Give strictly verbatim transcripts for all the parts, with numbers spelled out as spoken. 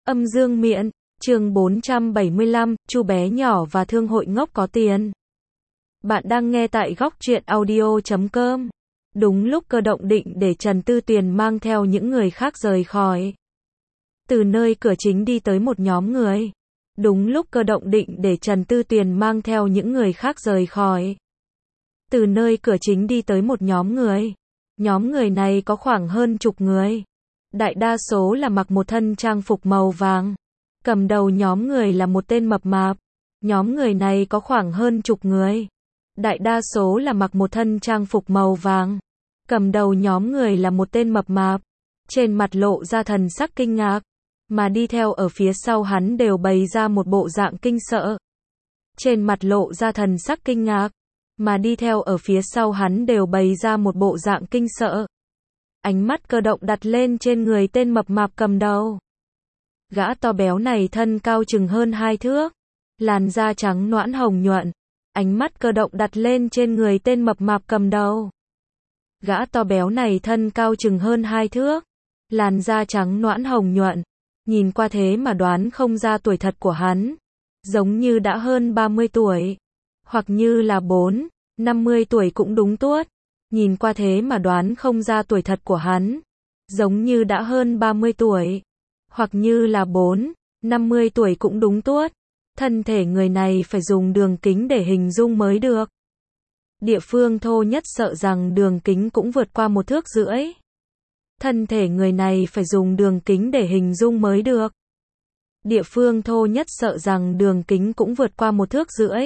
Âm dương miện, chương bốn trăm bảy mươi lăm, Chu bé nhỏ và thương hội ngốc có tiền. Bạn đang nghe tại góc truyện audio chấm com. Đúng lúc Cơ Động định để Trần Tư Tuyền mang theo những người khác rời khỏi. Từ nơi cửa chính đi tới một nhóm người. Đúng lúc Cơ Động định để Trần Tư Tuyền mang theo những người khác rời khỏi. Từ nơi cửa chính đi tới một nhóm người. Nhóm người này có khoảng hơn chục người. Đại đa số là mặc một thân trang phục màu vàng. Cầm đầu nhóm người là một tên mập mạp. Nhóm người này có khoảng hơn chục người. Đại đa số là mặc một thân trang phục màu vàng. Cầm đầu nhóm người là một tên mập mạp. Trên mặt lộ ra thần sắc kinh ngạc. Mà đi theo ở phía sau hắn đều bày ra một bộ dạng kinh sợ. Trên mặt lộ ra thần sắc kinh ngạc. Mà đi theo ở phía sau hắn đều bày ra một bộ dạng kinh sợ. Ánh mắt Cơ Động đặt lên trên người tên mập mạp cầm đầu. Gã to béo này thân cao chừng hơn hai thước. Làn da trắng nõn hồng nhuận. Ánh mắt Cơ Động đặt lên trên người tên mập mạp cầm đầu. Gã to béo này thân cao chừng hơn hai thước. Làn da trắng nõn hồng nhuận. Nhìn qua thế mà đoán không ra tuổi thật của hắn. Giống như đã hơn ba mươi tuổi. Hoặc như là bốn, năm mươi tuổi cũng đúng tuốt. Nhìn qua thế mà đoán không ra tuổi thật của hắn. Giống như đã hơn ba mươi tuổi. Hoặc như là bốn, năm mươi tuổi cũng đúng tuốt. Thân thể người này phải dùng đường kính để hình dung mới được. Địa phương thô nhất sợ rằng đường kính cũng vượt qua một thước rưỡi. Thân thể người này phải dùng đường kính để hình dung mới được. Địa phương thô nhất sợ rằng đường kính cũng vượt qua một thước rưỡi.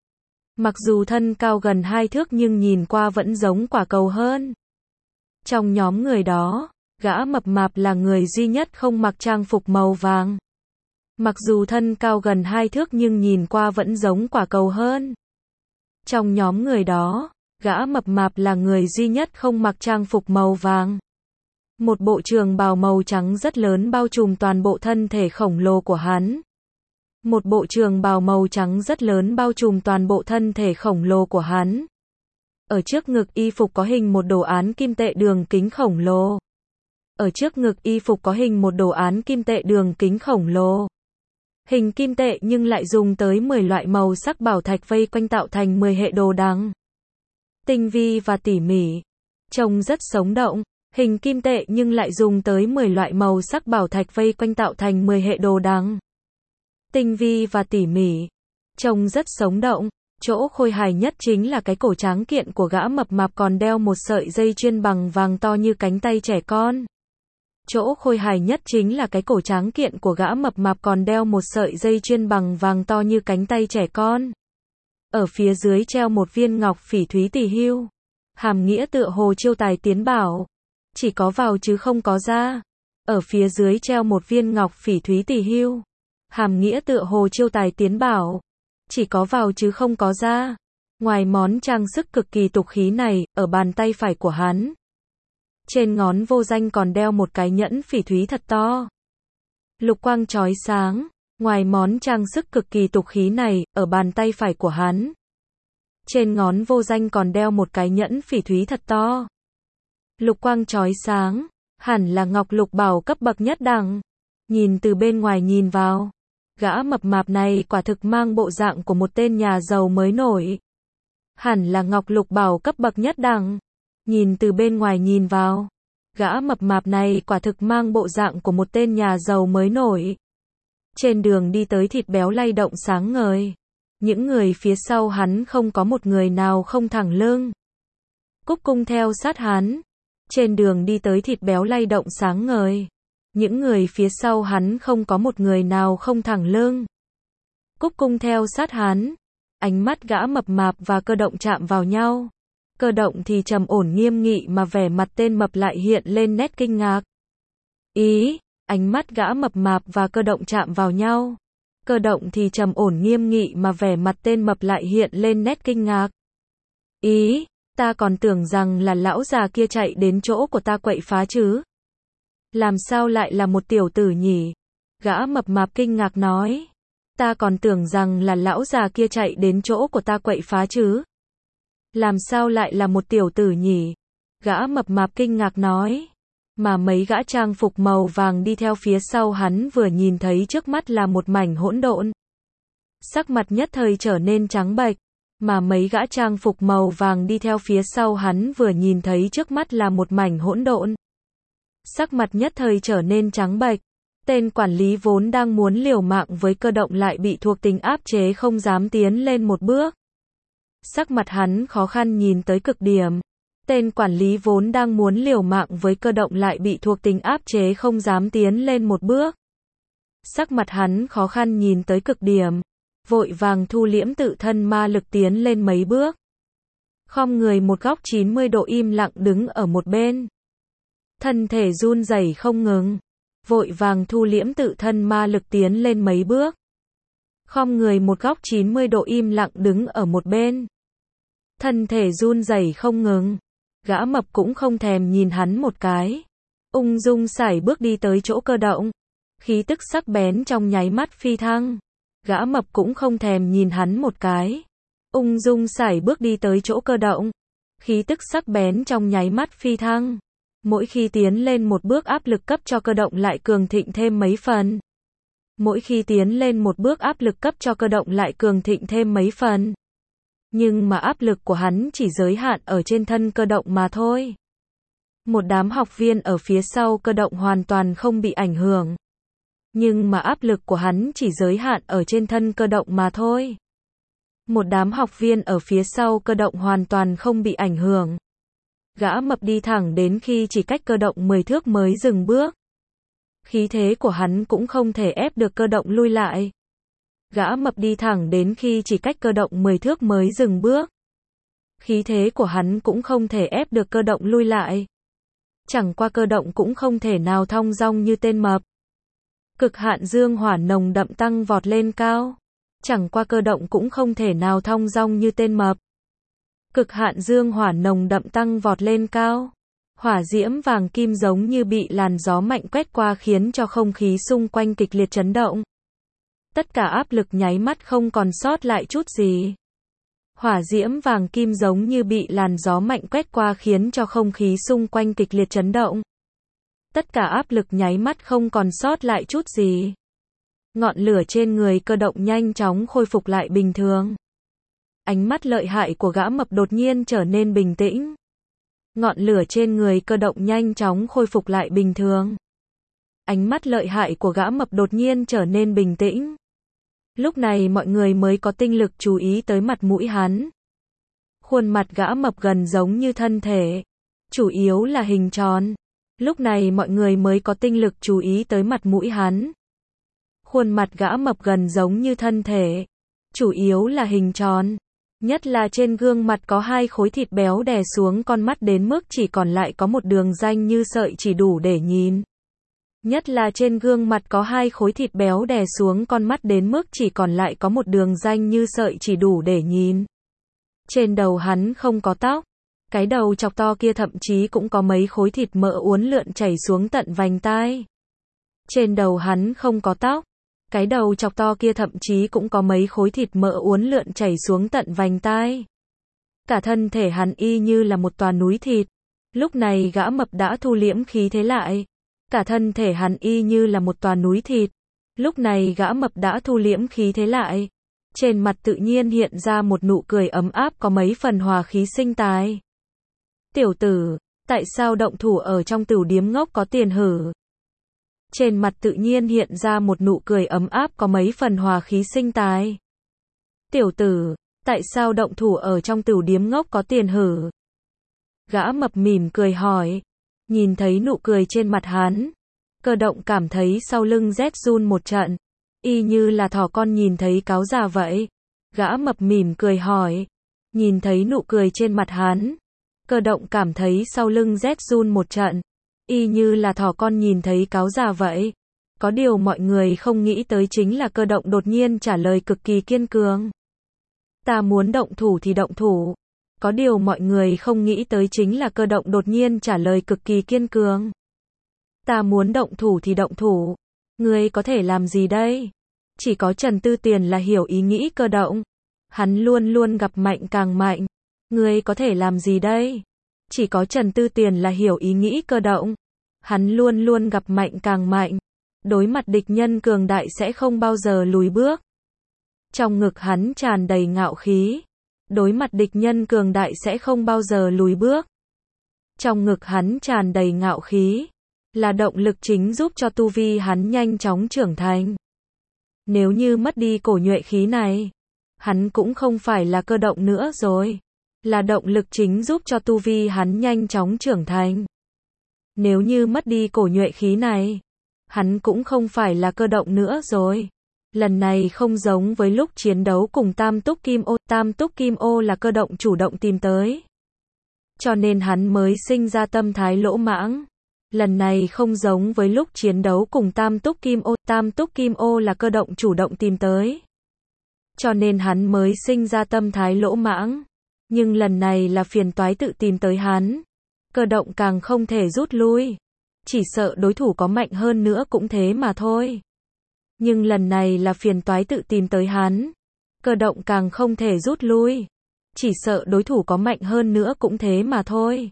Mặc dù thân cao gần hai thước nhưng nhìn qua vẫn giống quả cầu hơn. Trong nhóm người đó, gã mập mạp là người duy nhất không mặc trang phục màu vàng. Mặc dù thân cao gần hai thước nhưng nhìn qua vẫn giống quả cầu hơn. Trong nhóm người đó, gã mập mạp là người duy nhất không mặc trang phục màu vàng. Một bộ trường bào màu trắng rất lớn bao trùm toàn bộ thân thể khổng lồ của hắn. Một bộ trường bào màu trắng rất lớn bao trùm toàn bộ thân thể khổng lồ của hắn. Ở trước ngực y phục có hình một đồ án kim tệ đường kính khổng lồ. Ở trước ngực y phục có hình một đồ án kim tệ đường kính khổng lồ. Hình kim tệ nhưng lại dùng tới mười loại màu sắc bảo thạch vây quanh tạo thành mười hệ đồ đằng. Tinh vi và tỉ mỉ. Trông rất sống động. Hình kim tệ nhưng lại dùng tới mười loại màu sắc bảo thạch vây quanh tạo thành mười hệ đồ đằng. Tinh vi và tỉ mỉ. Trông rất sống động. Chỗ khôi hài nhất chính là cái cổ tráng kiện của gã mập mạp còn đeo một sợi dây chuyền bằng vàng to như cánh tay trẻ con. Chỗ khôi hài nhất chính là cái cổ tráng kiện của gã mập mạp còn đeo một sợi dây chuyền bằng vàng to như cánh tay trẻ con. Ở phía dưới treo một viên ngọc phỉ thúy tỷ hưu. Hàm nghĩa tựa hồ chiêu tài tiến bảo. Chỉ có vào chứ không có ra. Ở phía dưới treo một viên ngọc phỉ thúy tỷ hưu. Hàm nghĩa tựa hồ chiêu tài tiến bảo. Chỉ có vào chứ không có ra. Ngoài món trang sức cực kỳ tục khí này, ở bàn tay phải của hắn. Trên ngón vô danh còn đeo một cái nhẫn phỉ thúy thật to. Lục quang chói sáng. Ngoài món trang sức cực kỳ tục khí này, ở bàn tay phải của hắn. Trên ngón vô danh còn đeo một cái nhẫn phỉ thúy thật to. Lục quang chói sáng. Hẳn là ngọc lục bảo cấp bậc nhất đẳng. Nhìn từ bên ngoài nhìn vào. Gã mập mạp này quả thực mang bộ dạng của một tên nhà giàu mới nổi. Hẳn là ngọc lục bảo cấp bậc nhất đẳng. Nhìn từ bên ngoài nhìn vào. Gã mập mạp này quả thực mang bộ dạng của một tên nhà giàu mới nổi. Trên đường đi tới thịt béo lay động sáng ngời. Những người phía sau hắn không có một người nào không thẳng lưng. Cúc cung theo sát hắn. Trên đường đi tới thịt béo lay động sáng ngời. Những người phía sau hắn không có một người nào không thẳng lưng. Cúc cung theo sát hắn. Ánh mắt gã mập mạp và Cơ Động chạm vào nhau. Cơ Động thì trầm ổn nghiêm nghị mà vẻ mặt tên mập lại hiện lên nét kinh ngạc. Ý, ánh mắt gã mập mạp và Cơ Động chạm vào nhau. Cơ Động thì trầm ổn nghiêm nghị mà vẻ mặt tên mập lại hiện lên nét kinh ngạc. Ý, ta còn tưởng rằng là lão già kia chạy đến chỗ của ta quậy phá chứ. Làm sao lại là một tiểu tử nhỉ? Gã mập mạp kinh ngạc nói. Ta còn tưởng rằng là lão già kia chạy đến chỗ của ta quậy phá chứ. Làm sao lại là một tiểu tử nhỉ? Gã mập mạp kinh ngạc nói. Mà mấy gã trang phục màu vàng đi theo phía sau hắn vừa nhìn thấy trước mắt là một mảnh hỗn độn. Sắc mặt nhất thời trở nên trắng bệch. Mà mấy gã trang phục màu vàng đi theo phía sau hắn vừa nhìn thấy trước mắt là một mảnh hỗn độn. Sắc mặt nhất thời trở nên trắng bệch. Tên quản lý vốn đang muốn liều mạng với cơ động lại bị thuộc tính áp chế không dám tiến lên một bước. Sắc mặt hắn khó khăn nhìn tới cực điểm. Tên quản lý vốn đang muốn liều mạng với cơ động lại bị thuộc tính áp chế không dám tiến lên một bước. Sắc mặt hắn khó khăn nhìn tới cực điểm. Vội vàng thu liễm tự thân ma lực tiến lên mấy bước. Khom người một góc chín mươi độ im lặng đứng ở một bên. Thân thể run rẩy không ngừng. Vội vàng thu liễm tự thân ma lực tiến lên mấy bước. Khom người một góc chín mươi độ im lặng đứng ở một bên. Thân thể run rẩy không ngừng. Gã mập cũng không thèm nhìn hắn một cái. Ung dung sải bước đi tới chỗ cơ động. Khí tức sắc bén trong nháy mắt phi thăng. Gã mập cũng không thèm nhìn hắn một cái. Ung dung sải bước đi tới chỗ cơ động. Khí tức sắc bén trong nháy mắt phi thăng. Mỗi khi tiến lên một bước áp lực cấp cho cơ động lại cường thịnh thêm mấy phần. Mỗi khi tiến lên một bước áp lực cấp cho cơ động lại cường thịnh thêm mấy phần. Nhưng mà áp lực của hắn chỉ giới hạn ở trên thân cơ động mà thôi. Một đám học viên ở phía sau cơ động hoàn toàn không bị ảnh hưởng. Nhưng mà áp lực của hắn chỉ giới hạn ở trên thân cơ động mà thôi. Một đám học viên ở phía sau cơ động hoàn toàn không bị ảnh hưởng. Gã mập đi thẳng đến khi chỉ cách cơ động mười thước mới dừng bước. Khí thế của hắn cũng không thể ép được cơ động lui lại. Gã mập đi thẳng đến khi chỉ cách cơ động mười thước mới dừng bước. Khí thế của hắn cũng không thể ép được cơ động lui lại. Chẳng qua cơ động cũng không thể nào thong dong như tên mập. Cực hạn dương hỏa nồng đậm tăng vọt lên cao. Chẳng qua cơ động cũng không thể nào thong dong như tên mập. Cực hạn dương hỏa nồng đậm tăng vọt lên cao. Hỏa diễm vàng kim giống như bị làn gió mạnh quét qua khiến cho không khí xung quanh kịch liệt chấn động. Tất cả áp lực nháy mắt không còn sót lại chút gì. Hỏa diễm vàng kim giống như bị làn gió mạnh quét qua khiến cho không khí xung quanh kịch liệt chấn động. Tất cả áp lực nháy mắt không còn sót lại chút gì. Ngọn lửa trên người cơ động nhanh chóng khôi phục lại bình thường. Ánh mắt lợi hại của gã mập đột nhiên trở nên bình tĩnh. Ngọn lửa trên người cơ động nhanh chóng khôi phục lại bình thường. Ánh mắt lợi hại của gã mập đột nhiên trở nên bình tĩnh. Lúc này mọi người mới có tinh lực chú ý tới mặt mũi hắn. Khuôn mặt gã mập gần giống như thân thể. Chủ yếu là hình tròn. Lúc này mọi người mới có tinh lực chú ý tới mặt mũi hắn. Khuôn mặt gã mập gần giống như thân thể. Chủ yếu là hình tròn. Nhất là trên gương mặt có hai khối thịt béo đè xuống con mắt đến mức chỉ còn lại có một đường ranh như sợi chỉ đủ để nhìn. Nhất là trên gương mặt có hai khối thịt béo đè xuống con mắt đến mức chỉ còn lại có một đường ranh như sợi chỉ đủ để nhìn. Trên đầu hắn không có tóc. Cái đầu chọc to kia thậm chí cũng có mấy khối thịt mỡ uốn lượn chảy xuống tận vành tai. Trên đầu hắn không có tóc. Cái đầu chọc to kia thậm chí cũng có mấy khối thịt mỡ uốn lượn chảy xuống tận vành tai. Cả thân thể hắn y như là một tòa núi thịt. Lúc này gã mập đã thu liễm khí thế lại. Cả thân thể hắn y như là một tòa núi thịt. Lúc này gã mập đã thu liễm khí thế lại. Trên mặt tự nhiên hiện ra một nụ cười ấm áp có mấy phần hòa khí sinh tài. Tiểu tử, tại sao động thủ ở trong tửu điếm ngốc có tiền hử? Trên mặt tự nhiên hiện ra một nụ cười ấm áp có mấy phần hòa khí sinh tài. Tiểu tử, tại sao động thủ ở trong tửu điếm ngốc có tiền hử? Gã mập mỉm cười hỏi. Nhìn thấy nụ cười trên mặt hắn, cơ động cảm thấy sau lưng rét run một trận. Y như là thỏ con nhìn thấy cáo già vậy. Gã mập mỉm cười hỏi. Nhìn thấy nụ cười trên mặt hắn, cơ động cảm thấy sau lưng rét run một trận. Y như là thỏ con nhìn thấy cáo già vậy. Có điều mọi người không nghĩ tới chính là cơ động đột nhiên trả lời cực kỳ kiên cường. Ta muốn động thủ thì động thủ. Có điều mọi người không nghĩ tới chính là cơ động đột nhiên trả lời cực kỳ kiên cường. Ta muốn động thủ thì động thủ. Ngươi có thể làm gì đây? Chỉ có Trần Tư Tiền là hiểu ý nghĩ cơ động. Hắn luôn luôn gặp mạnh càng mạnh. Ngươi có thể làm gì đây? Chỉ có Trần Tư Tiền là hiểu ý nghĩ cơ động. Hắn luôn luôn gặp mạnh càng mạnh. Đối mặt địch nhân cường đại sẽ không bao giờ lùi bước. Trong ngực hắn tràn đầy ngạo khí. Đối mặt địch nhân cường đại sẽ không bao giờ lùi bước. Trong ngực hắn tràn đầy ngạo khí. Là động lực chính giúp cho tu vi hắn nhanh chóng trưởng thành. Nếu như mất đi cổ nhuệ khí này, hắn cũng không phải là cơ động nữa rồi. Là động lực chính giúp cho tu vi hắn nhanh chóng trưởng thành. Nếu như mất đi cổ nhuệ khí này, hắn cũng không phải là cơ động nữa rồi. Lần này không giống với lúc chiến đấu cùng Tam Túc Kim Ô. Tam Túc Kim Ô là cơ động chủ động tìm tới. Cho nên hắn mới sinh ra tâm thái lỗ mãng. Lần này không giống với lúc chiến đấu cùng Tam Túc Kim Ô. Tam Túc Kim Ô là cơ động chủ động tìm tới. Cho nên hắn mới sinh ra tâm thái lỗ mãng. Nhưng lần này là phiền toái tự tìm tới hắn. Cơ động càng không thể rút lui. Chỉ sợ đối thủ có mạnh hơn nữa cũng thế mà thôi. Nhưng lần này là phiền toái tự tìm tới hắn. Cơ động càng không thể rút lui. Chỉ sợ đối thủ có mạnh hơn nữa cũng thế mà thôi.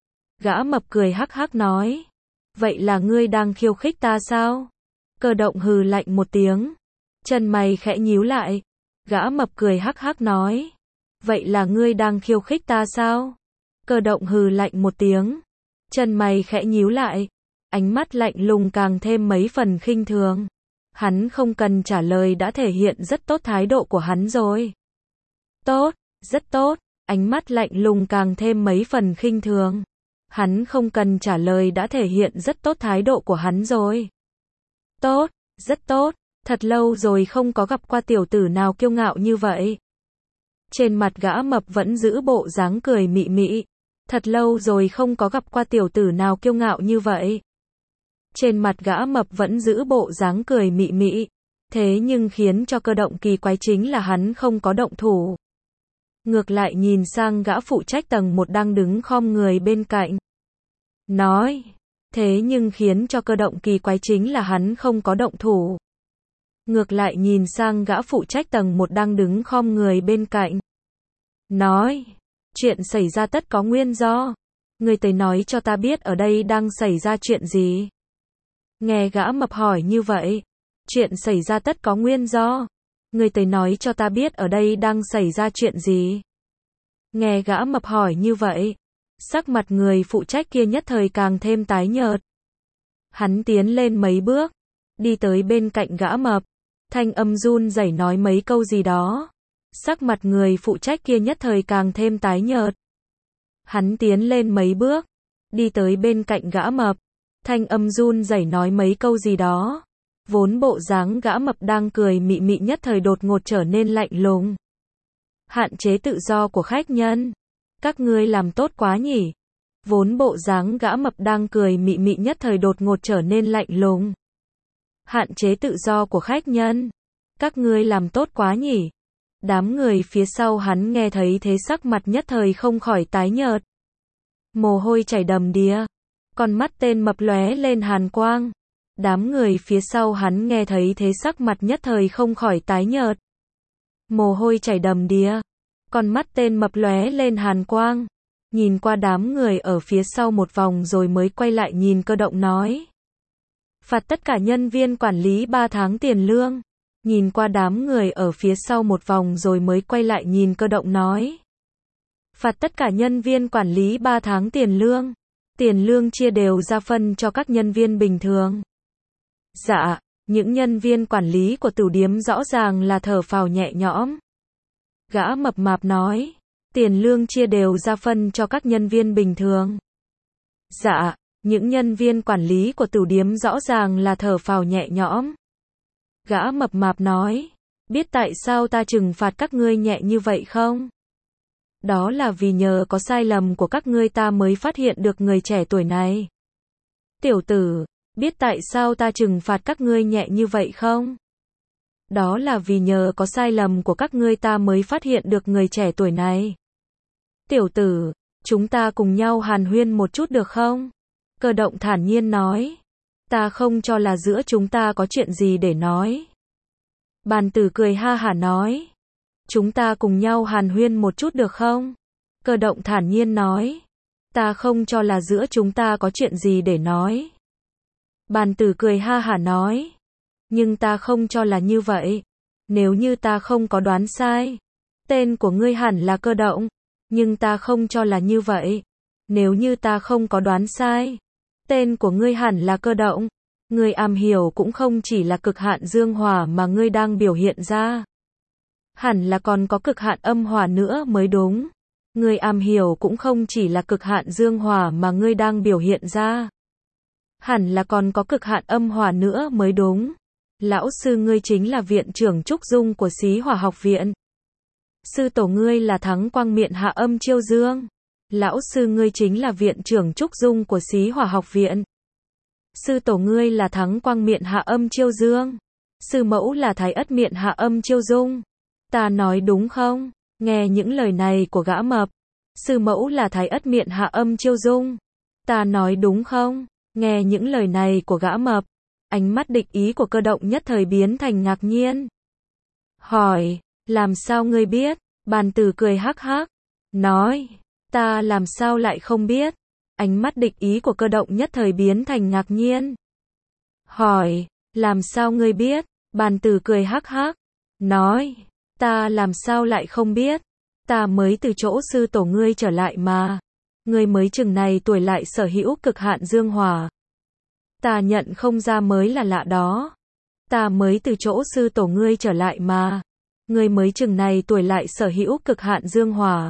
Gã mập cười hắc hắc nói. Vậy là ngươi đang khiêu khích ta sao? Cơ động hừ lạnh một tiếng. Chân mày khẽ nhíu lại. Gã mập cười hắc hắc nói. Vậy là ngươi đang khiêu khích ta sao? Cơ động hừ lạnh một tiếng. Chân mày khẽ nhíu lại. Ánh mắt lạnh lùng càng thêm mấy phần khinh thường. Hắn không cần trả lời đã thể hiện rất tốt thái độ của hắn rồi. Tốt, rất tốt. Ánh mắt lạnh lùng càng thêm mấy phần khinh thường. Hắn không cần trả lời đã thể hiện rất tốt thái độ của hắn rồi. Tốt, rất tốt. Thật lâu rồi không có gặp qua tiểu tử nào kiêu ngạo như vậy. Trên mặt gã mập vẫn giữ bộ dáng cười mị mị. Thật lâu rồi không có gặp qua tiểu tử nào kiêu ngạo như vậy. Trên mặt gã mập vẫn giữ bộ dáng cười mị mị. Thế nhưng khiến cho cơ động kỳ quái chính là hắn không có động thủ. Ngược lại nhìn sang gã phụ trách tầng một đang đứng khom người bên cạnh. Nói. Thế nhưng khiến cho cơ động kỳ quái chính là hắn không có động thủ. Ngược lại nhìn sang gã phụ trách tầng một đang đứng khom người bên cạnh. Nói. Chuyện xảy ra tất có nguyên do. Người tới nói cho ta biết ở đây đang xảy ra chuyện gì. Nghe gã mập hỏi như vậy. Chuyện xảy ra tất có nguyên do. Người tới nói cho ta biết ở đây đang xảy ra chuyện gì. Nghe gã mập hỏi như vậy. Sắc mặt người phụ trách kia nhất thời càng thêm tái nhợt. Hắn tiến lên mấy bước. Đi tới bên cạnh gã mập. Thanh âm run rẩy nói mấy câu gì đó. Sắc mặt người phụ trách kia nhất thời càng thêm tái nhợt. Hắn tiến lên mấy bước. Đi tới bên cạnh gã mập. Thanh âm run rẩy nói mấy câu gì đó. Vốn bộ dáng gã mập đang cười mị mị nhất thời đột ngột trở nên lạnh lùng. Hạn chế tự do của khách nhân. Các ngươi làm tốt quá nhỉ. Vốn bộ dáng gã mập đang cười mị mị nhất thời đột ngột trở nên lạnh lùng. Hạn chế tự do của khách nhân. Các ngươi làm tốt quá nhỉ. Đám người phía sau hắn nghe thấy thế sắc mặt nhất thời không khỏi tái nhợt. Mồ hôi chảy đầm đìa. Con mắt tên mập lóe lên hàn quang. Đám người phía sau hắn nghe thấy thế sắc mặt nhất thời không khỏi tái nhợt. Mồ hôi chảy đầm đìa. Con mắt tên mập lóe lên hàn quang. Nhìn qua đám người ở phía sau một vòng rồi mới quay lại nhìn cơ động nói. Phạt tất cả nhân viên quản lý ba tháng tiền lương. Nhìn qua đám người ở phía sau một vòng rồi mới quay lại nhìn cơ động nói. Phạt tất cả nhân viên quản lý ba tháng tiền lương. Tiền lương chia đều ra phân cho các nhân viên bình thường. Dạ, những nhân viên quản lý của tử điếm rõ ràng là thở phào nhẹ nhõm. Gã mập mạp nói. Tiền lương chia đều ra phân cho các nhân viên bình thường. Dạ, những nhân viên quản lý của tử điếm rõ ràng là thở phào nhẹ nhõm. Gã mập mạp nói. Biết tại sao ta trừng phạt các ngươi nhẹ như vậy không? Đó là vì nhờ có sai lầm của các ngươi ta mới phát hiện được người trẻ tuổi này. Tiểu tử, biết tại sao ta trừng phạt các ngươi nhẹ như vậy không? Đó là vì nhờ có sai lầm của các ngươi ta mới phát hiện được người trẻ tuổi này. Tiểu tử, chúng ta cùng nhau hàn huyên một chút được không? Cơ động thản nhiên nói. Ta không cho là giữa chúng ta có chuyện gì để nói. Bàn tử cười ha hả nói. Chúng ta cùng nhau hàn huyên một chút được không? Cơ động thản nhiên nói. Ta không cho là giữa chúng ta có chuyện gì để nói. Bàn tử cười ha hả nói. Nhưng ta không cho là như vậy. Nếu như ta không có đoán sai, tên của ngươi hẳn là Cơ Động. Nhưng ta không cho là như vậy. Nếu như ta không có đoán sai, tên của ngươi hẳn là Cơ Động. Ngươi am hiểu cũng không chỉ là cực hạn dương hỏa mà ngươi đang biểu hiện ra. Hẳn là còn có cực hạn âm hỏa nữa mới đúng. Ngươi am hiểu cũng không chỉ là cực hạn dương hỏa mà ngươi đang biểu hiện ra. Hẳn là còn có cực hạn âm hỏa nữa mới đúng. Lão sư ngươi chính là viện trưởng trúc dung của Xí Hỏa học viện. Sư tổ ngươi là Thắng Quang Miện Hạ Âm Chiêu Dương. Lão sư ngươi chính là viện trưởng trúc dung của Xí Hỏa học viện. Sư tổ ngươi là Thắng Quang Miện Hạ Âm Chiêu Dương. Sư mẫu là Thái Ất Miện Hạ Âm Chiêu Dung. Ta nói đúng không? Nghe những lời này của gã mập. Sư mẫu là Thái Ất Miện Hạ Âm Chiêu Dung. Ta nói đúng không? Nghe những lời này của gã mập. Ánh mắt địch ý của Cơ Động nhất thời biến thành ngạc nhiên. Hỏi, làm sao ngươi biết? Bàn tử cười hắc hắc. Nói, ta làm sao lại không biết? Ánh mắt địch ý của Cơ Động nhất thời biến thành ngạc nhiên. Hỏi, làm sao ngươi biết? Bàn tử cười hắc hắc. Nói, ta làm sao lại không biết? Ta mới từ chỗ sư tổ ngươi trở lại mà. Ngươi mới chừng này tuổi lại sở hữu cực hạn dương hỏa. Ta nhận không ra mới là lạ đó. Ta mới từ chỗ sư tổ ngươi trở lại mà. Ngươi mới chừng này tuổi lại sở hữu cực hạn dương hỏa.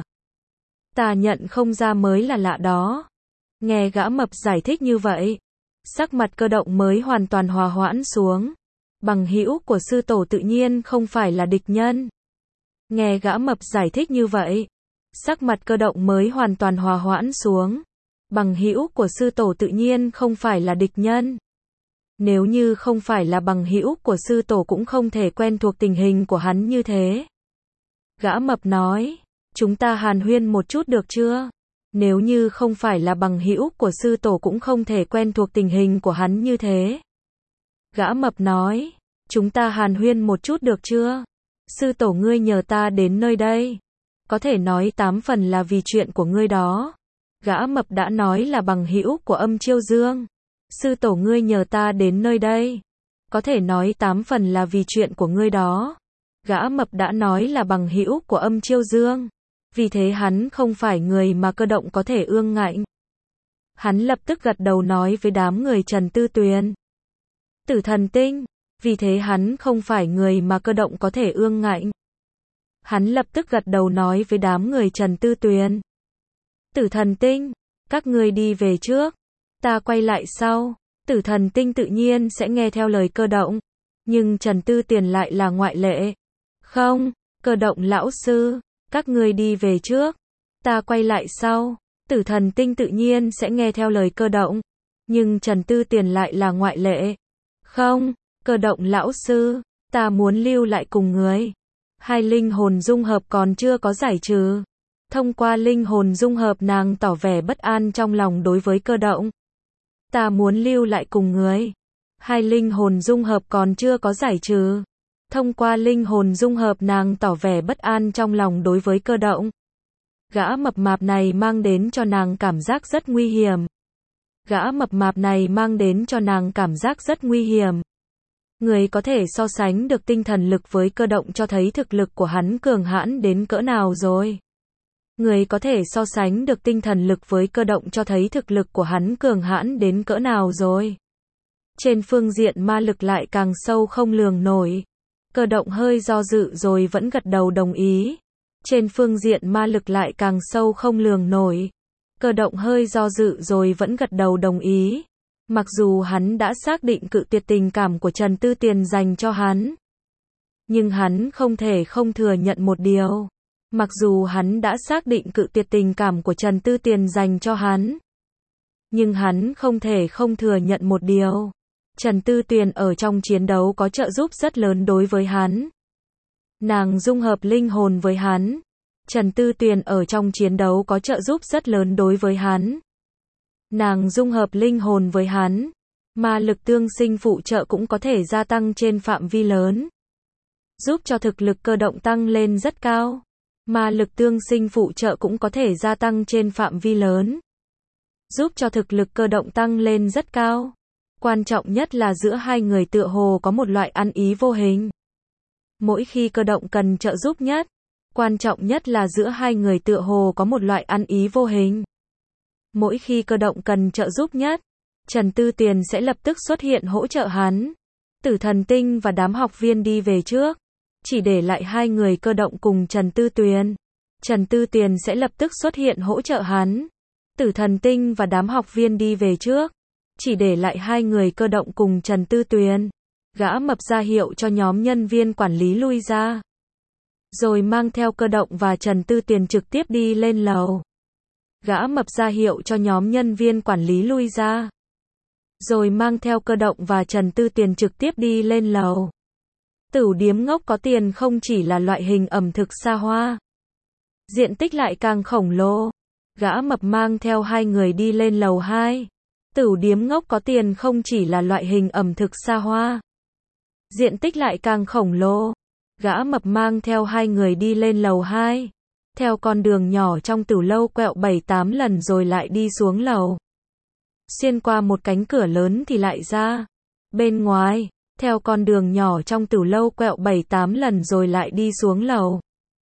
Ta nhận không ra mới là lạ đó. Nghe gã mập giải thích như vậy, sắc mặt Cơ Động mới hoàn toàn hòa hoãn xuống. Bằng hữu của sư tổ tự nhiên không phải là địch nhân. Nghe gã mập giải thích như vậy, sắc mặt Cơ Động mới hoàn toàn hòa hoãn xuống. Bằng hữu của sư tổ tự nhiên không phải là địch nhân. Nếu như không phải là bằng hữu của sư tổ cũng không thể quen thuộc tình hình của hắn như thế. Gã mập nói, chúng ta hàn huyên một chút được chưa? Nếu như không phải là bằng hữu của sư tổ cũng không thể quen thuộc tình hình của hắn như thế. Gã mập nói, chúng ta hàn huyên một chút được chưa? Sư tổ ngươi nhờ ta đến nơi đây. Có thể nói tám phần là vì chuyện của ngươi đó. Gã mập đã nói là bằng hữu của Âm Chiêu Dương. Sư tổ ngươi nhờ ta đến nơi đây. Có thể nói tám phần là vì chuyện của ngươi đó. Gã mập đã nói là bằng hữu của Âm Chiêu Dương. Vì thế hắn không phải người mà Cơ Động có thể ương ngạnh. Hắn lập tức gật đầu nói với đám người Trần Tư Tuyền. Tử Thần Tinh. Vì thế hắn không phải người mà Cơ Động có thể ương ngạnh. Hắn lập tức gật đầu nói với đám người Trần Tư Tuyền. Tử Thần Tinh, các ngươi đi về trước. Ta quay lại sau. Tử Thần Tinh tự nhiên sẽ nghe theo lời Cơ Động. Nhưng Trần Tư Tuyền lại là ngoại lệ. Không, Cơ Động lão sư, các ngươi đi về trước. Ta quay lại sau. Tử Thần Tinh tự nhiên sẽ nghe theo lời Cơ Động. Nhưng Trần Tư Tuyền lại là ngoại lệ. Không, Cơ Động lão sư, ta muốn lưu lại cùng người. Hai linh hồn dung hợp còn chưa có giải trừ. Thông qua linh hồn dung hợp nàng tỏ vẻ bất an trong lòng đối với Cơ Động. Ta muốn lưu lại cùng người. Hai linh hồn dung hợp còn chưa có giải trừ. Thông qua linh hồn dung hợp nàng tỏ vẻ bất an trong lòng đối với Cơ Động. Gã mập mạp này mang đến cho nàng cảm giác rất nguy hiểm. Gã mập mạp này mang đến cho nàng cảm giác rất nguy hiểm. Người có thể so sánh được tinh thần lực với Cơ Động cho thấy thực lực của hắn cường hãn đến cỡ nào rồi. Người có thể so sánh được tinh thần lực với Cơ Động cho thấy thực lực của hắn cường hãn đến cỡ nào rồi. Trên phương diện ma lực lại càng sâu không lường nổi. Cơ Động hơi do dự rồi vẫn gật đầu đồng ý. Trên phương diện ma lực lại càng sâu không lường nổi. Cơ Động hơi do dự rồi vẫn gật đầu đồng ý. Mặc dù hắn đã xác định cự tuyệt tình cảm của Trần Tư Tuyền dành cho hắn. Nhưng hắn không thể không thừa nhận một điều. Mặc dù hắn đã xác định cự tuyệt tình cảm của Trần Tư Tuyền dành cho hắn. Nhưng hắn không thể không thừa nhận một điều. Trần Tư Tuyền ở trong chiến đấu có trợ giúp rất lớn đối với hắn. Nàng dung hợp linh hồn với hắn. Trần Tư Tuyền ở trong chiến đấu có trợ giúp rất lớn đối với hắn. Nàng dung hợp linh hồn với hắn. Ma lực tương sinh phụ trợ cũng có thể gia tăng trên phạm vi lớn. Giúp cho thực lực Cơ Động tăng lên rất cao. Ma lực tương sinh phụ trợ cũng có thể gia tăng trên phạm vi lớn. Giúp cho thực lực Cơ Động tăng lên rất cao. Quan trọng nhất là giữa hai người tựa hồ có một loại ăn ý vô hình. Mỗi khi Cơ Động cần trợ giúp nhất, quan trọng nhất là giữa hai người tựa hồ có một loại ăn ý vô hình. Mỗi khi Cơ Động cần trợ giúp nhất, Trần Tư Tuyền sẽ lập tức xuất hiện hỗ trợ hắn. Tử Thần Tinh và đám học viên đi về trước, chỉ để lại hai người Cơ Động cùng Trần Tư Tuyền. Trần Tư Tuyền sẽ lập tức xuất hiện hỗ trợ hắn. Tử Thần Tinh và đám học viên đi về trước, chỉ để lại hai người Cơ Động cùng Trần Tư Tuyền. Gã mập ra hiệu cho nhóm nhân viên quản lý lui ra, rồi mang theo Cơ Động và Trần Tư Tuyền trực tiếp đi lên lầu. Gã mập ra hiệu cho nhóm nhân viên quản lý lui ra, rồi mang theo Cơ Động và Trần Tư Tuyền trực tiếp đi lên lầu. Tửu điếm Ngốc Có Tiền không chỉ là loại hình ẩm thực xa hoa, diện tích lại càng khổng lồ. Gã mập mang theo hai người đi lên lầu hai. Tửu điếm Ngốc Có Tiền không chỉ là loại hình ẩm thực xa hoa, diện tích lại càng khổng lồ. Gã mập mang theo hai người đi lên lầu hai, theo con đường nhỏ trong tửu lâu quẹo bảy tám lần rồi lại đi xuống lầu. Xuyên qua một cánh cửa lớn thì lại ra bên ngoài, theo con đường nhỏ trong tửu lâu quẹo bảy tám lần rồi lại đi xuống lầu.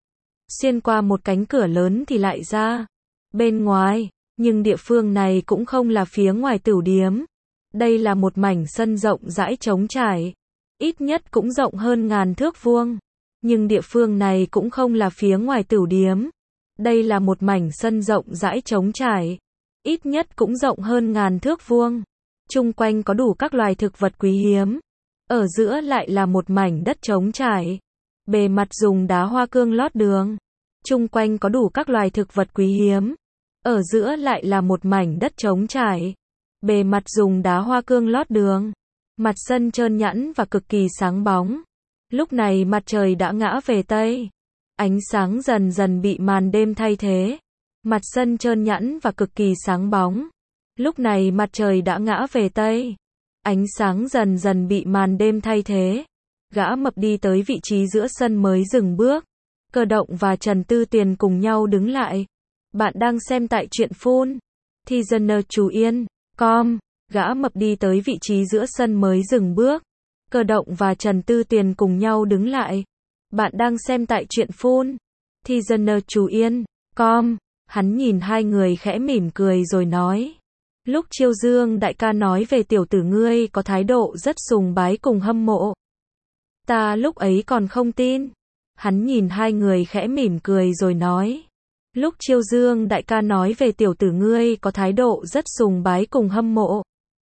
Xuyên qua một cánh cửa lớn thì lại ra bên ngoài, nhưng địa phương này cũng không là phía ngoài tửu điếm. Đây là một mảnh sân rộng rãi trống trải, ít nhất cũng rộng hơn ngàn thước vuông. Nhưng địa phương này cũng không là phía ngoài tửu điếm. Đây là một mảnh sân rộng rãi trống trải, ít nhất cũng rộng hơn ngàn thước vuông. Chung quanh có đủ các loài thực vật quý hiếm. Ở giữa lại là một mảnh đất trống trải, bề mặt dùng đá hoa cương lót đường. Chung quanh có đủ các loài thực vật quý hiếm. Ở giữa lại là một mảnh đất trống trải, bề mặt dùng đá hoa cương lót đường. Mặt sân trơn nhẵn và cực kỳ sáng bóng. Lúc này mặt trời đã ngã về Tây. Ánh sáng dần dần bị màn đêm thay thế. Mặt sân trơn nhẵn và cực kỳ sáng bóng. Lúc này mặt trời đã ngã về Tây. Ánh sáng dần dần bị màn đêm thay thế. Gã mập đi tới vị trí giữa sân mới dừng bước. Cơ Động và Trần Tư Tuyền cùng nhau đứng lại. Bạn đang xem tại truyện phun thì dân chú yên com. Gã mập đi tới vị trí giữa sân mới dừng bước. Cơ Động và Trần Tư Tuyền cùng nhau đứng lại. Bạn đang xem tại truyện phun thì dân chú yên com. Hắn nhìn hai người khẽ mỉm cười rồi nói. Lúc Chiêu Dương đại ca nói về tiểu tử ngươi có thái độ rất sùng bái cùng hâm mộ, ta lúc ấy còn không tin. Hắn nhìn hai người khẽ mỉm cười rồi nói. Lúc Chiêu Dương đại ca nói về tiểu tử ngươi có thái độ rất sùng bái cùng hâm mộ,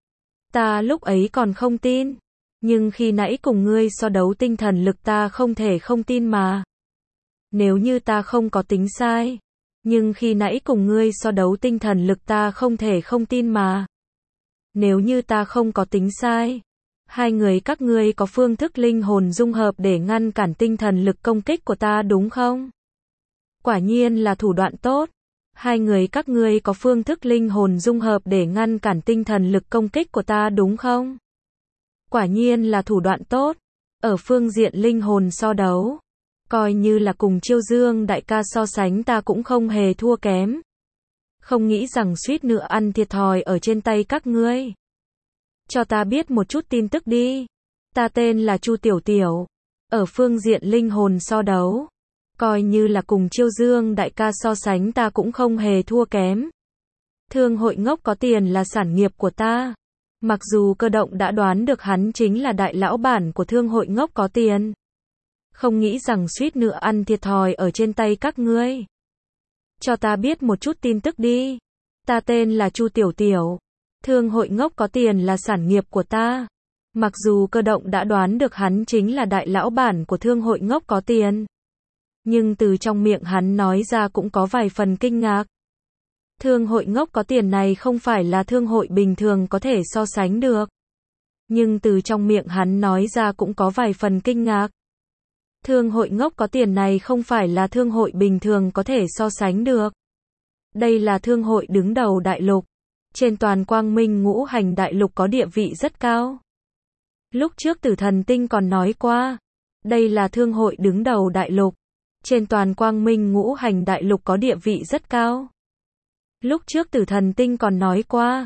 ta lúc ấy còn không tin. Nhưng khi nãy cùng ngươi so đấu tinh thần lực ta không thể không tin mà. Nếu như ta không có tính sai. Nhưng khi nãy cùng ngươi so đấu tinh thần lực ta không thể không tin mà. Nếu như ta không có tính sai. Hai người các ngươi có phương thức linh hồn dung hợp để ngăn cản tinh thần lực công kích của ta đúng không? Quả nhiên là thủ đoạn tốt. Hai người các ngươi có phương thức linh hồn dung hợp để ngăn cản tinh thần lực công kích của ta đúng không? Quả nhiên là thủ đoạn tốt. Ở phương diện linh hồn so đấu, coi như là cùng Chiêu Dương đại ca so sánh ta cũng không hề thua kém. Không nghĩ rằng suýt nữa ăn thiệt thòi ở trên tay các ngươi. Cho ta biết một chút tin tức đi. Ta tên là Chu Tiểu Tiểu. Ở phương diện linh hồn so đấu, coi như là cùng Chiêu Dương đại ca so sánh ta cũng không hề thua kém. Thương hội Ngốc Có Tiền là sản nghiệp của ta. Mặc dù Cơ Động đã đoán được hắn chính là đại lão bản của Thương hội Ngốc Có Tiền. Không nghĩ rằng suýt nữa ăn thiệt thòi ở trên tay các ngươi. Cho ta biết một chút tin tức đi. Ta tên là Chu Tiểu Tiểu. Thương hội Ngốc Có Tiền là sản nghiệp của ta. Mặc dù Cơ Động đã đoán được hắn chính là đại lão bản của Thương hội Ngốc Có Tiền, nhưng từ trong miệng hắn nói ra cũng có vài phần kinh ngạc. Thương hội Ngốc Có Tiền này không phải là thương hội bình thường có thể so sánh được. Nhưng từ trong miệng hắn nói ra cũng có vài phần kinh ngạc. Thương hội Ngốc Có Tiền này không phải là thương hội bình thường có thể so sánh được. Đây là thương hội đứng đầu đại lục. Trên toàn Quang Minh Ngũ Hành đại lục có địa vị rất cao. Lúc trước Tử Thần Tinh còn nói qua, đây là thương hội đứng đầu đại lục. Trên toàn Quang Minh Ngũ Hành đại lục có địa vị rất cao. Lúc trước Tử Thần Tinh còn nói qua,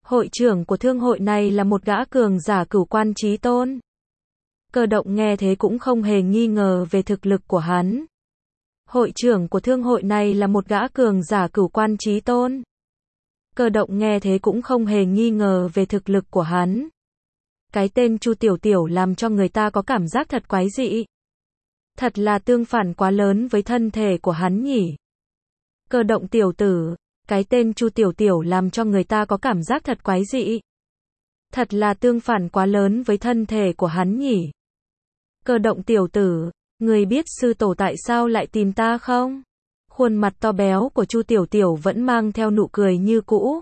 Hội trưởng của thương hội này là một gã cường giả cửu quan chí tôn. Cơ động nghe thế cũng không hề nghi ngờ về thực lực của hắn. Hội trưởng của thương hội này là một gã cường giả cửu quan chí tôn. Cơ động nghe thế cũng không hề nghi ngờ về thực lực của hắn. Cái tên Chu Tiểu Tiểu làm cho người ta có cảm giác thật quái dị. Thật là tương phản quá lớn với thân thể của hắn nhỉ. Cơ động tiểu tử, cái tên Chu Tiểu Tiểu làm cho người ta có cảm giác thật quái dị. Thật là tương phản quá lớn với thân thể của hắn nhỉ. Cơ động tiểu tử, người biết sư tổ tại sao lại tìm ta không? Khuôn mặt to béo của Chu Tiểu Tiểu vẫn mang theo nụ cười như cũ.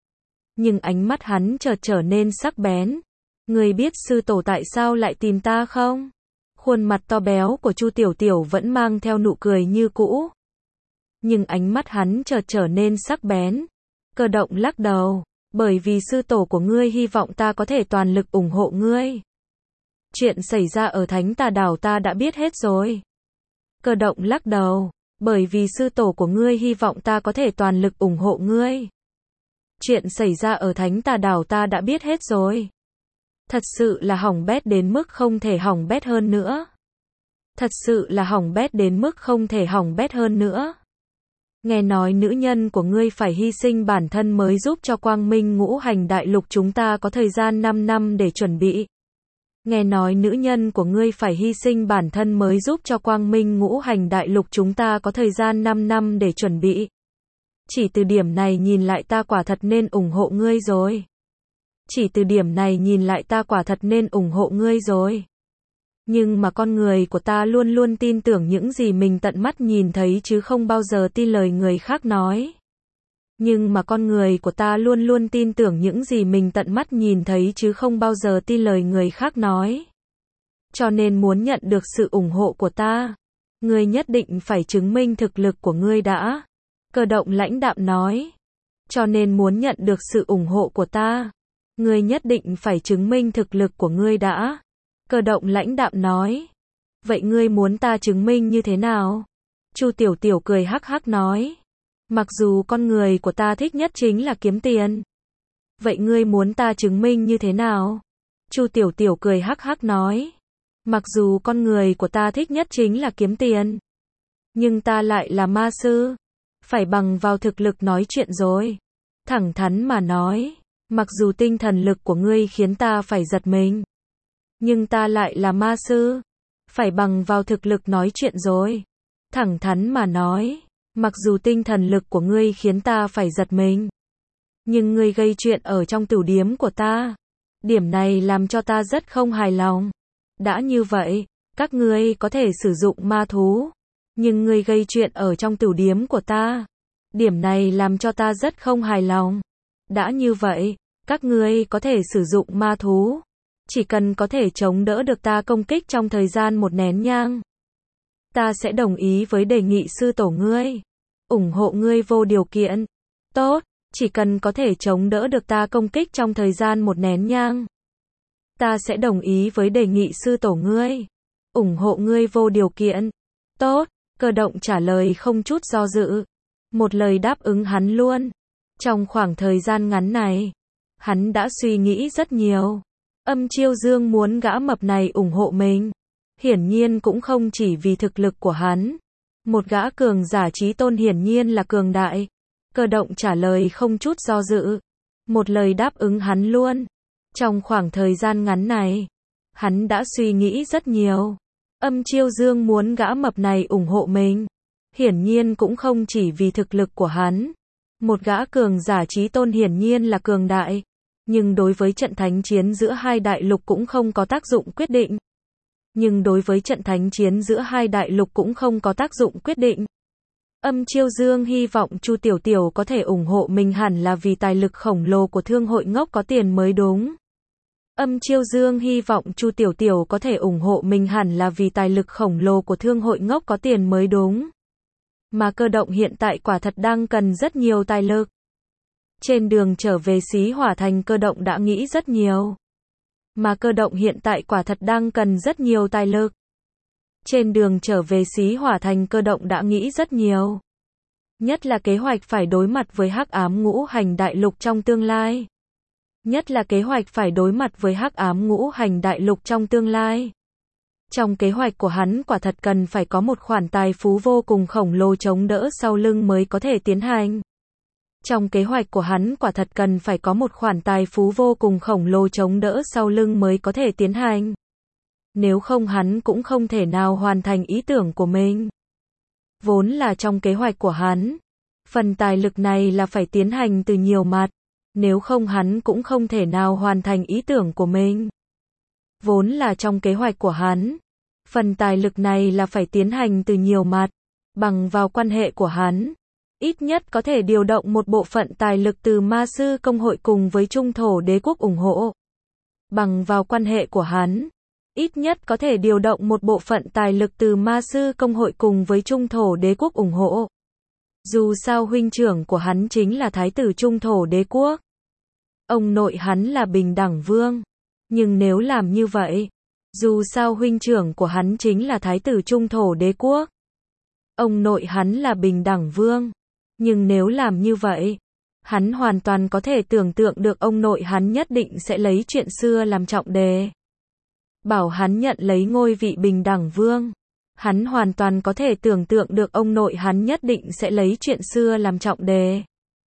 Nhưng ánh mắt hắn chợt trở nên sắc bén. Người biết sư tổ tại sao lại tìm ta không? Khuôn mặt to béo của Chu Tiểu Tiểu vẫn mang theo nụ cười như cũ. Nhưng ánh mắt hắn chợt trở nên sắc bén. Cơ động lắc đầu, bởi vì sư tổ của ngươi hy vọng ta có thể toàn lực ủng hộ ngươi. Chuyện xảy ra ở Thánh Tà Đảo ta đã biết hết rồi. Cơ động lắc đầu, bởi vì sư tổ của ngươi hy vọng ta có thể toàn lực ủng hộ ngươi. Chuyện xảy ra ở Thánh Tà Đảo ta đã biết hết rồi. Thật sự là hỏng bét đến mức không thể hỏng bét hơn nữa. Thật sự là hỏng bét đến mức không thể hỏng bét hơn nữa. Nghe nói nữ nhân của ngươi phải hy sinh bản thân mới giúp cho Quang Minh Ngũ Hành Đại Lục chúng ta có thời gian năm năm để chuẩn bị. Nghe nói nữ nhân của ngươi phải hy sinh bản thân mới giúp cho Quang Minh Ngũ Hành Đại Lục chúng ta có thời gian năm năm để chuẩn bị. Chỉ từ điểm này nhìn lại ta quả thật nên ủng hộ ngươi rồi. Chỉ từ điểm này nhìn lại ta quả thật nên ủng hộ ngươi rồi. Nhưng mà con người của ta luôn luôn tin tưởng những gì mình tận mắt nhìn thấy chứ không bao giờ tin lời người khác nói. Nhưng mà con người của ta luôn luôn tin tưởng những gì mình tận mắt nhìn thấy chứ không bao giờ tin lời người khác nói. Cho nên muốn nhận được sự ủng hộ của ta, ngươi nhất định phải chứng minh thực lực của ngươi đã. Cơ động lãnh đạm nói. Cho nên muốn nhận được sự ủng hộ của ta, ngươi nhất định phải chứng minh thực lực của ngươi đã. Cơ động lãnh đạm nói. Vậy ngươi muốn ta chứng minh như thế nào? Chu Tiểu Tiểu cười hắc hắc nói. Mặc dù con người của ta thích nhất chính là kiếm tiền. Vậy ngươi muốn ta chứng minh như thế nào? Chu Tiểu Tiểu cười hắc hắc nói. Mặc dù con người của ta thích nhất chính là kiếm tiền. Nhưng ta lại là ma sư. Phải bằng vào thực lực nói chuyện rồi. Thẳng thắn mà nói. Mặc dù tinh thần lực của ngươi khiến ta phải giật mình. Nhưng ta lại là ma sư. Phải bằng vào thực lực nói chuyện rồi. Thẳng thắn mà nói. Mặc dù tinh thần lực của ngươi khiến ta phải giật mình. Nhưng ngươi gây chuyện ở trong tửu điếm của ta. Điểm này làm cho ta rất không hài lòng. Đã như vậy, các ngươi có thể sử dụng ma thú. Nhưng ngươi gây chuyện ở trong tửu điếm của ta. Điểm này làm cho ta rất không hài lòng. Đã như vậy, các ngươi có thể sử dụng ma thú. Chỉ cần có thể chống đỡ được ta công kích trong thời gian một nén nhang. Ta sẽ đồng ý với đề nghị sư tổ ngươi. Ủng hộ ngươi vô điều kiện. Tốt, chỉ cần có thể chống đỡ được ta công kích trong thời gian một nén nhang. Ta sẽ đồng ý với đề nghị sư tổ ngươi. Ủng hộ ngươi vô điều kiện. Tốt, Cơ động trả lời không chút do dự. Một lời đáp ứng hắn luôn. Trong khoảng thời gian ngắn này, hắn đã suy nghĩ rất nhiều. Âm Chiêu Dương muốn gã mập này ủng hộ mình. Hiển nhiên cũng không chỉ vì thực lực của hắn. Một gã cường giả chí tôn hiển nhiên là cường đại. Cơ động trả lời không chút do dự. Một lời đáp ứng hắn luôn. Trong khoảng thời gian ngắn này, hắn đã suy nghĩ rất nhiều. Âm Chiêu Dương muốn gã mập này ủng hộ mình. Hiển nhiên cũng không chỉ vì thực lực của hắn. Một gã cường giả chí tôn hiển nhiên là cường đại. Nhưng đối với trận thánh chiến giữa hai đại lục cũng không có tác dụng quyết định. Nhưng đối với trận thánh chiến giữa hai đại lục cũng không có tác dụng quyết định. Âm Chiêu Dương hy vọng Chu Tiểu Tiểu có thể ủng hộ mình hẳn là vì tài lực khổng lồ của thương hội ngốc có tiền mới đúng. Âm Chiêu Dương hy vọng Chu Tiểu Tiểu có thể ủng hộ mình hẳn là vì tài lực khổng lồ của thương hội ngốc có tiền mới đúng. Mà Cơ động hiện tại quả thật đang cần rất nhiều tài lực. Trên đường trở về Xí Hỏa Thành Cơ động đã nghĩ rất nhiều. Mà Cơ động hiện tại quả thật đang cần rất nhiều tài lực. Trên đường trở về Xí Hỏa Thành Cơ động đã nghĩ rất nhiều. Nhất là kế hoạch phải đối mặt với Hắc Ám Ngũ Hành Đại Lục trong tương lai. Nhất là kế hoạch phải đối mặt với hắc ám ngũ hành đại lục trong tương lai. Trong kế hoạch của hắn quả thật cần phải có một khoản tài phú vô cùng khổng lồ chống đỡ sau lưng mới có thể tiến hành. Trong kế hoạch của hắn quả thật cần phải có một khoản tài phú vô cùng khổng lồ chống đỡ sau lưng mới có thể tiến hành. Nếu không hắn cũng không thể nào hoàn thành ý tưởng của mình. Vốn là trong kế hoạch của hắn. Phần tài lực này là phải tiến hành từ nhiều mặt. Nếu không hắn cũng không thể nào hoàn thành ý tưởng của mình. Vốn là trong kế hoạch của hắn. Phần tài lực này là phải tiến hành từ nhiều mặt. Bằng vào quan hệ của hắn. Ít nhất có thể điều động một bộ phận tài lực từ ma sư công hội cùng với trung thổ đế quốc ủng hộ. Bằng vào quan hệ của hắn. Ít nhất có thể điều động một bộ phận tài lực từ ma sư công hội cùng với trung thổ đế quốc ủng hộ. Dù sao huynh trưởng của hắn chính là thái tử trung thổ đế quốc. Ông nội hắn là bình đẳng vương. Nhưng nếu làm như vậy, dù sao huynh trưởng của hắn chính là thái tử trung thổ đế quốc. Ông nội hắn là bình đẳng vương. Nhưng nếu làm như vậy, hắn hoàn toàn có thể tưởng tượng được ông nội hắn nhất định sẽ lấy chuyện xưa làm trọng đề. Bảo hắn nhận lấy ngôi vị bình đẳng vương. Hắn hoàn toàn có thể tưởng tượng được ông nội hắn nhất định sẽ lấy chuyện xưa làm trọng đề.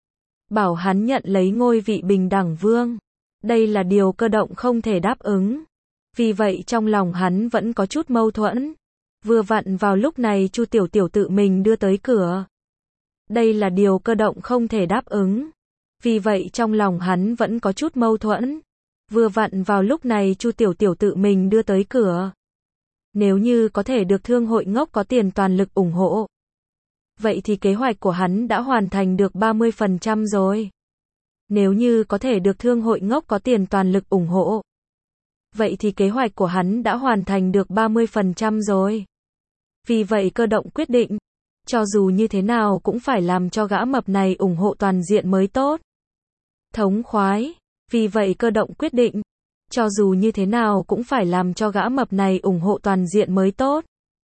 Bảo hắn nhận lấy ngôi vị bình đẳng vương. Đây là điều Cơ Động không thể đáp ứng. Vì vậy trong lòng hắn vẫn có chút mâu thuẫn. Vừa vặn vào lúc này Chu Tiểu Tiểu tự mình đưa tới cửa. Đây là điều Cơ Động không thể đáp ứng. Vì vậy trong lòng hắn vẫn có chút mâu thuẫn. Vừa vặn vào lúc này Chu Tiểu Tiểu tự mình đưa tới cửa. Nếu như có thể được thương hội ngốc có tiền toàn lực ủng hộ. Vậy thì kế hoạch của hắn đã hoàn thành được ba mươi phần trăm rồi. Nếu như có thể được thương hội ngốc có tiền toàn lực ủng hộ. Vậy thì kế hoạch của hắn đã hoàn thành được ba mươi phần trăm rồi. Vì vậy Cơ Động quyết định. Cho dù như thế nào cũng phải làm cho gã mập này ủng hộ toàn diện mới tốt. Thống khoái. Vì vậy Cơ Động quyết định. Cho dù như thế nào cũng phải làm cho gã mập này ủng hộ toàn diện mới tốt.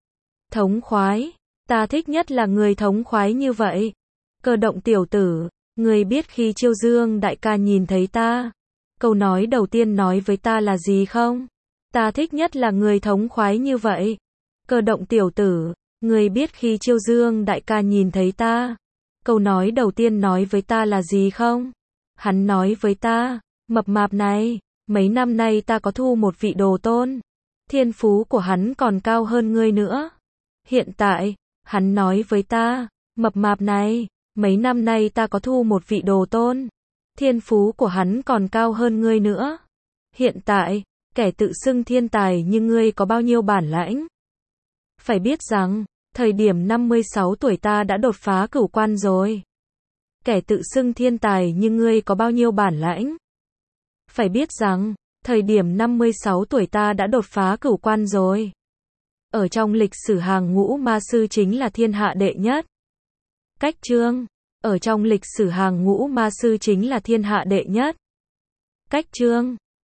Thống khoái. Ta thích nhất là người thống khoái như vậy. Cơ Động tiểu tử. Người biết khi Chiêu Dương đại ca nhìn thấy ta. Câu nói đầu tiên nói với ta là gì không? Ta thích nhất là người thống khoái như vậy. Cơ Động tiểu tử. Người biết khi Chiêu Dương đại ca nhìn thấy ta. Câu nói đầu tiên nói với ta là gì không? Hắn nói với ta. Mập mạp này. Mấy năm nay ta có thu một vị đồ tôn. Thiên phú của hắn còn cao hơn ngươi nữa. Hiện tại, hắn nói với ta, mập mạp này, mấy năm nay ta có thu một vị đồ tôn. Thiên phú của hắn còn cao hơn ngươi nữa. Hiện tại, kẻ tự xưng thiên tài như ngươi có bao nhiêu bản lãnh. Phải biết rằng, thời điểm năm mươi sáu tuổi ta đã đột phá cửu quan rồi. Kẻ tự xưng thiên tài như ngươi có bao nhiêu bản lãnh. Phải biết rằng, thời điểm năm mươi sáu tuổi ta đã đột phá cửu quan rồi. Ở trong lịch sử hàng ngũ ma sư chính là thiên hạ đệ nhất. Cách chương. Ở trong lịch sử hàng ngũ ma sư chính là thiên hạ đệ nhất. Cách chương.